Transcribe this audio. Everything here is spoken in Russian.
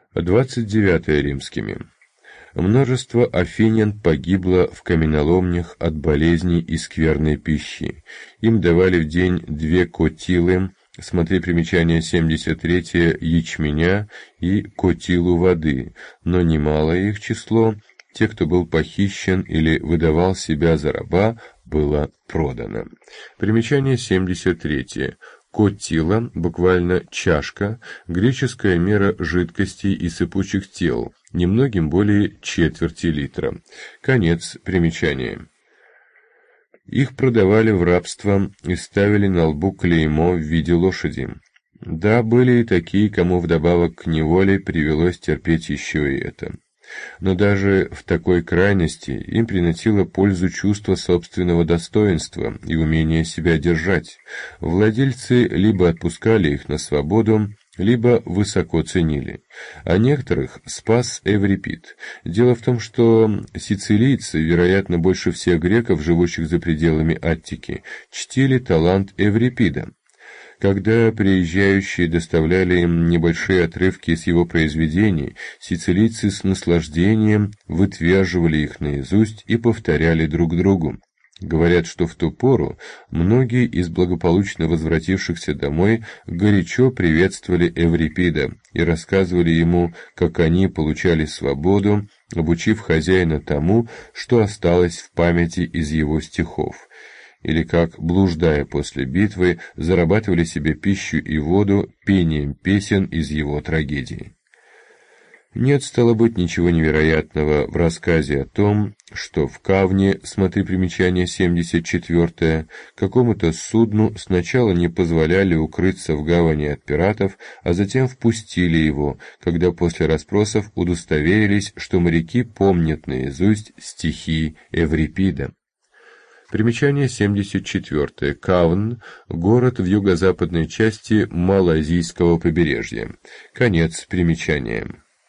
29 римскими. Множество афинян погибло в каменоломнях от болезней и скверной пищи. Им давали в день 2 котилы, смотри примечание 73, ячменя и котилу воды, но немалое их число, те, кто был похищен или выдавал себя за раба, было продано. Примечание 73. Котила, буквально чашка, греческая мера жидкостей и сыпучих тел, немногим более четверти литра. Конец примечания. Их продавали в рабство и ставили на лбу клеймо в виде лошади. Да, были и такие, кому вдобавок к неволе привелось терпеть еще и это. Но даже в такой крайности им приносило пользу чувство собственного достоинства и умение себя держать. Владельцы либо отпускали их на свободу, либо высоко ценили. А некоторых спас Эврипид. Дело в том, что сицилийцы, вероятно, больше всех греков, живущих за пределами Аттики, чтили талант Эврипида. Когда приезжающие доставляли им небольшие отрывки из его произведений, сицилийцы с наслаждением вытверживали их наизусть и повторяли друг другу. Говорят, что в ту пору многие из благополучно возвратившихся домой горячо приветствовали Эврипида и рассказывали ему, как они получали свободу, обучив хозяина тому, что осталось в памяти из его стихов. Или как, блуждая после битвы, зарабатывали себе пищу и воду пением песен из его трагедии. Нет, стало быть, ничего невероятного в рассказе о том, что в Кавне, смотри примечание 74, какому-то судну сначала не позволяли укрыться в гавани от пиратов, а затем впустили его, когда после расспросов удостоверились, что моряки помнят наизусть стихи Эврипида. Примечание 74. Кавн – город в юго-западной части Малазийского побережья. Конец примечания.